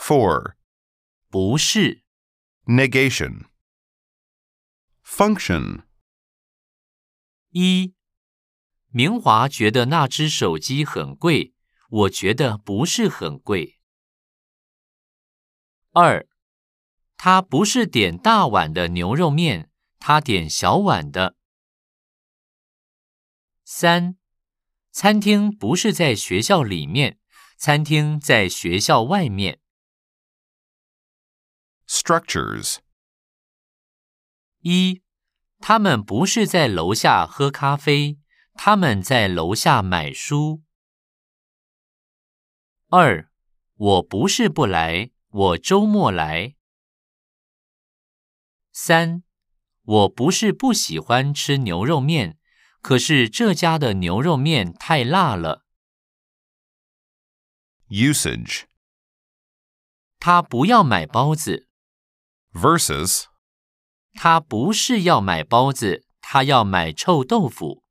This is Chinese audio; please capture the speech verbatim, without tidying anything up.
for, 不是。 negation. Function. 一，明华觉得那只手机很贵，我觉得不是很贵。二，他不是点大碗的牛肉面，他点小碗的。三，餐厅不是在学校里面，餐厅在学校外面。 Structures. 一，他们不是在楼下喝咖啡，他们在楼下买书。二，我不是不来，我周末来。三，我不是不喜欢吃牛肉面，可是这家的牛肉面太辣了。 Usage. 他不要买包子。 Versus. 他不是要买包子，他要买臭豆腐。